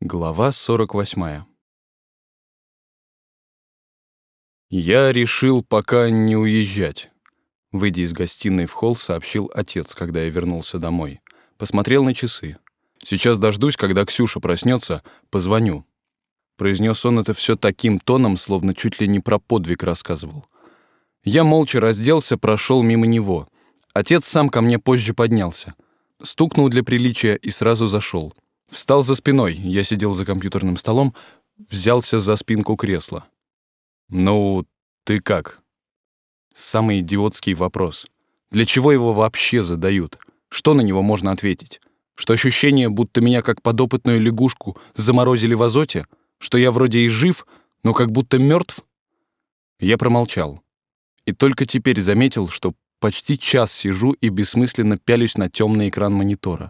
Глава 48. Я решил пока не уезжать. Выйдя из гостиной в холл, сообщил отец, когда я вернулся домой. Посмотрел на часы. Сейчас дождусь, когда Ксюша проснется, позвоню. Произнес он это все таким тоном, словно чуть ли не про подвиг рассказывал. Я молча разделся, прошел мимо него. Отец сам ко мне позже поднялся. Стукнул для приличия и сразу зашел. Встал за спиной, я сидел за компьютерным столом, взялся за спинку кресла. «Ну, ты как?» Самый идиотский вопрос. Для чего его вообще задают? Что на него можно ответить? Что ощущение, будто меня как подопытную лягушку заморозили в азоте? Что я вроде и жив, но как будто мертв? Я промолчал. И только теперь заметил, что почти час сижу и бессмысленно пялюсь на темный экран монитора.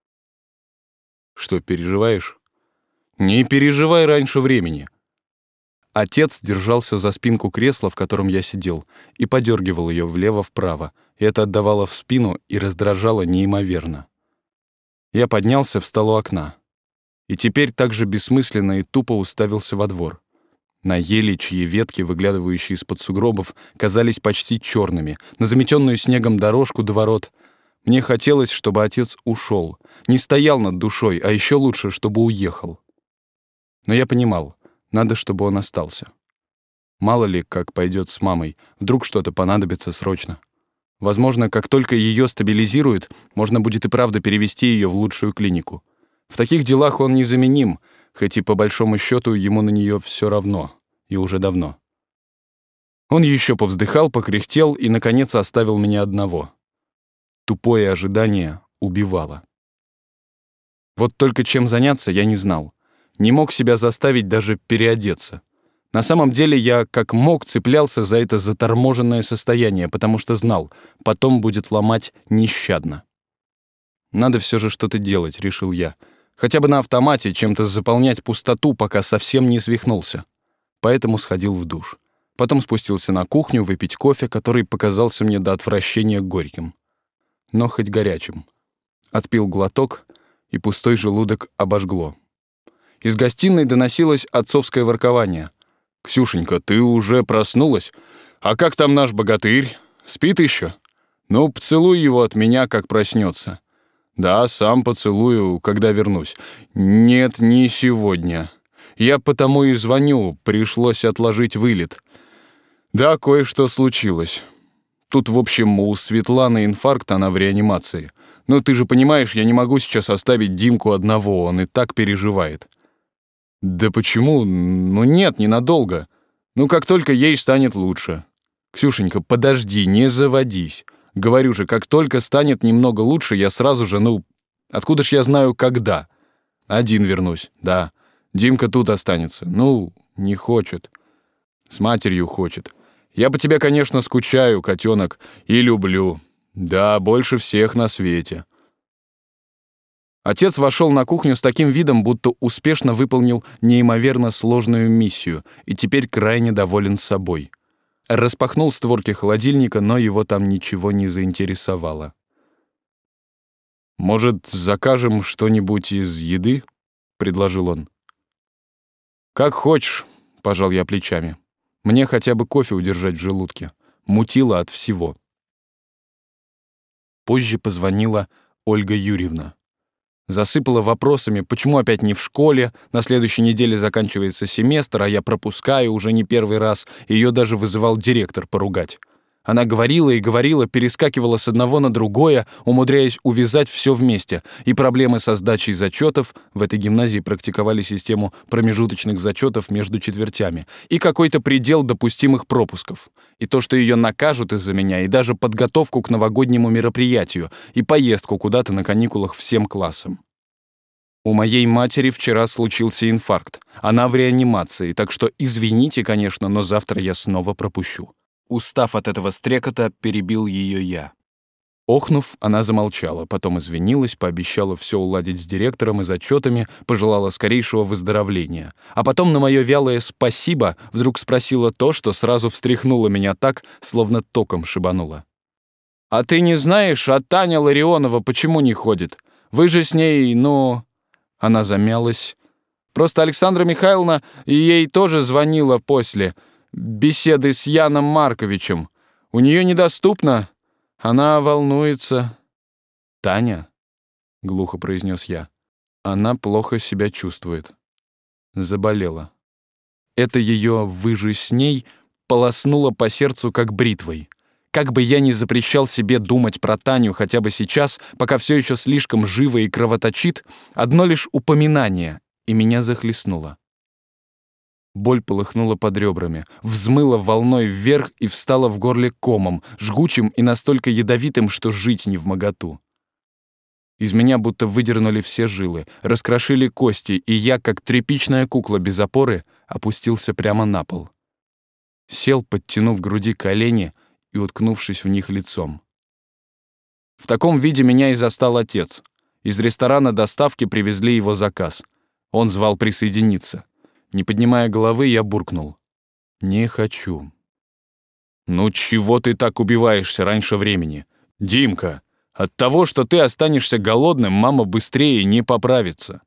Что, переживаешь? Не переживай раньше времени. Отец держался за спинку кресла, в котором я сидел, и подергивал ее влево-вправо. И это отдавало в спину и раздражало неимоверно. Я поднялся, встал у окна. И теперь так же бессмысленно и тупо уставился во двор. На ели, чьи ветки, выглядывающие из-под сугробов, казались почти черными, на заметенную снегом дорожку до ворот. Мне хотелось, чтобы отец ушел, не стоял над душой, а еще лучше, чтобы уехал. Но я понимал, надо, чтобы он остался. Мало ли, как пойдет с мамой, вдруг что-то понадобится срочно. Возможно, как только ее стабилизируют, можно будет и правда перевести ее в лучшую клинику. В таких делах он незаменим, хоть и по большому счету ему на нее все равно, и уже давно. Он еще повздыхал, покряхтел и, наконец, оставил меня одного. Тупое ожидание убивало. Вот только чем заняться я не знал. Не мог себя заставить даже переодеться. На самом деле я как мог цеплялся за это заторможенное состояние, потому что знал, потом будет ломать нещадно. Надо все же что-то делать, решил я. Хотя бы на автомате чем-то заполнять пустоту, пока совсем не свихнулся. Поэтому сходил в душ. Потом спустился на кухню выпить кофе, который показался мне до отвращения горьким. Но хоть горячим. Отпил глоток, и пустой желудок обожгло. Из гостиной доносилось отцовское воркование. «Ксюшенька, ты уже проснулась? А как там наш богатырь? Спит еще? Ну, поцелуй его от меня, как проснется». «Да, сам поцелую, когда вернусь». «Нет, не сегодня. Я потому и звоню, пришлось отложить вылет. Да, кое-что случилось. Тут, в общем, у Светланы инфаркт, она в реанимации. Но ты же понимаешь, я не могу сейчас оставить Димку одного, он и так переживает». «Да почему? Ну нет, ненадолго. Ну как только ей станет лучше». «Ксюшенька, подожди, не заводись. Говорю же, как только станет немного лучше, я сразу же, откуда ж я знаю, когда? Один вернусь, да. Димка тут останется. Не хочет. С матерью хочет. Я по тебе, конечно, скучаю, котенок, и люблю. Да, больше всех на свете». Отец вошел на кухню с таким видом, будто успешно выполнил неимоверно сложную миссию и теперь крайне доволен собой. Распахнул створки холодильника, но его там ничего не заинтересовало. «Может, закажем что-нибудь из еды?» — предложил он. «Как хочешь», — пожал я плечами. «Мне хотя бы кофе удержать в желудке. Мутило от всего». Позже позвонила Ольга Юрьевна. Засыпала вопросами, почему опять не в школе, на следующей неделе заканчивается семестр, а я пропускаю уже не первый раз, ее даже вызывал директор поругать. Она говорила и говорила, перескакивала с одного на другое, умудряясь увязать все вместе. И проблемы со сдачей зачетов, в этой гимназии практиковали систему промежуточных зачетов между четвертями, и какой-то предел допустимых пропусков. И то, что ее накажут из-за меня, и даже подготовку к новогоднему мероприятию, и поездку куда-то на каникулах всем классом. У моей матери вчера случился инфаркт. Она в реанимации, так что извините, конечно, но завтра я снова пропущу. Устав от этого стрекота, перебил ее я. Охнув, она замолчала, потом извинилась, пообещала все уладить с директором и зачетами, пожелала скорейшего выздоровления. А потом на мое вялое «спасибо» вдруг спросила то, что сразу встряхнуло меня так, словно током шибануло. «А ты не знаешь, а Таня Ларионова почему не ходит? Вы же с ней, Она замялась, Просто Александра Михайловна ей тоже звонила после беседы с Яном Марковичем. У нее недоступно, она волнуется». «Таня?» — глухо произнес я. «Она плохо себя чувствует. Заболела». Это ее «выжи с ней» полоснуло по сердцу как бритвой. Как бы я ни запрещал себе думать про Таню хотя бы сейчас, пока все еще слишком живо и кровоточит, одно лишь упоминание, и меня захлестнуло. Боль полыхнула под ребрами, взмыла волной вверх и встала в горле комом, жгучим и настолько ядовитым, что жить невмоготу. Из меня будто выдернули все жилы, раскрошили кости, и я, как тряпичная кукла без опоры, опустился прямо на пол. Сел, подтянув к груди колени и уткнувшись в них лицом. В таком виде меня и застал отец. Из ресторана доставки привезли его заказ. Он звал присоединиться. Не поднимая головы, я буркнул: «Не хочу». «Ну чего ты так убиваешься раньше времени? Димка, от того, что ты останешься голодным, мама быстрее не поправится».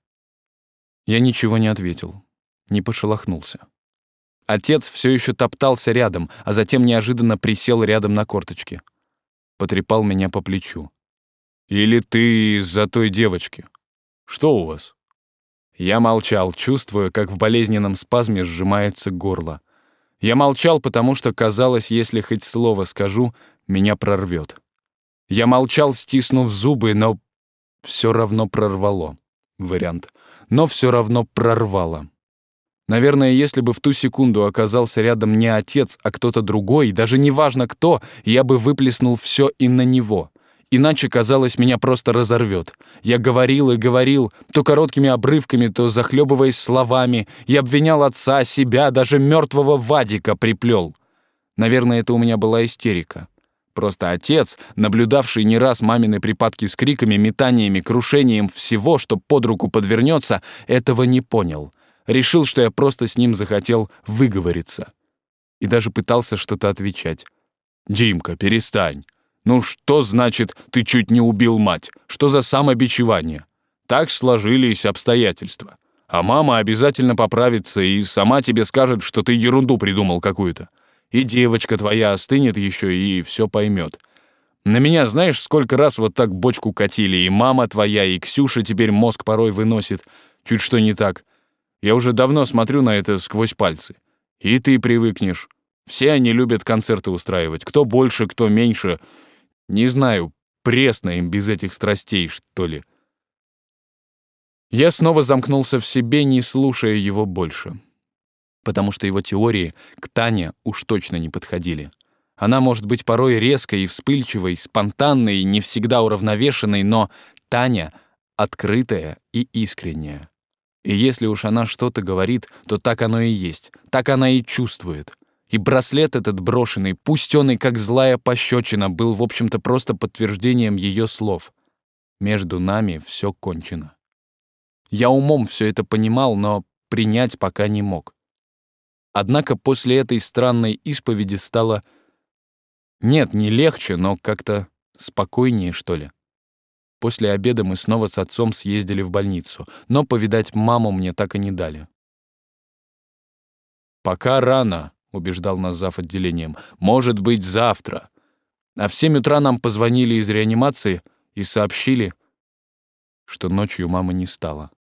Я ничего не ответил, не пошелохнулся. Отец все еще топтался рядом, а затем неожиданно присел рядом на корточки. Потрепал меня по плечу. «Или ты из-за той девочки? Что у вас?» Я молчал, чувствуя, как в болезненном спазме сжимается горло. Я молчал, потому что казалось, если хоть слово скажу, меня прорвет. Я молчал, стиснув зубы, но все равно прорвало. Вариант. Но все равно прорвало. Наверное, если бы в ту секунду оказался рядом не отец, а кто-то другой, даже неважно кто, я бы выплеснул все и на него. Иначе, казалось, меня просто разорвет. Я говорил и говорил, то короткими обрывками, то захлебываясь словами. Я обвинял отца, себя, даже мертвого Вадика приплел. Наверное, это у меня была истерика. Просто отец, наблюдавший не раз мамины припадки с криками, метаниями, крушением всего, что под руку подвернется, этого не понял. Решил, что я просто с ним захотел выговориться. И даже пытался что-то отвечать. «Димка, перестань. Ну что значит, ты чуть не убил мать? Что за самобичевание? Так сложились обстоятельства. А мама обязательно поправится и сама тебе скажет, что ты ерунду придумал какую-то. И девочка твоя остынет еще и все поймет. На меня знаешь, сколько раз вот так бочку катили, и мама твоя, и Ксюша теперь мозг порой выносит. Чуть что не так. Я уже давно смотрю на это сквозь пальцы. И ты привыкнешь. Все они любят концерты устраивать. Кто больше, кто меньше. Не знаю, пресно им без этих страстей, что ли. Я снова замкнулся в себе, не слушая его больше. Потому что его теории к Тане уж точно не подходили. Она может быть порой резкой и вспыльчивой, спонтанной, не всегда уравновешенной, но Таня открытая и искренняя. И если уж она что-то говорит, то так оно и есть, так она и чувствует. И браслет этот брошенный, пусть он и как злая пощечина, был, в общем-то, просто подтверждением ее слов. Между нами все кончено. Я умом все это понимал, но принять пока не мог. Однако после этой странной исповеди стало... Нет, не легче, но как-то спокойнее, что ли. После обеда мы снова с отцом съездили в больницу, но повидать маму мне так и не дали. «Пока рано», — убеждал нас зав. Отделением. «Может быть, завтра». А в 7 утра нам позвонили из реанимации и сообщили, что ночью мамы не стало.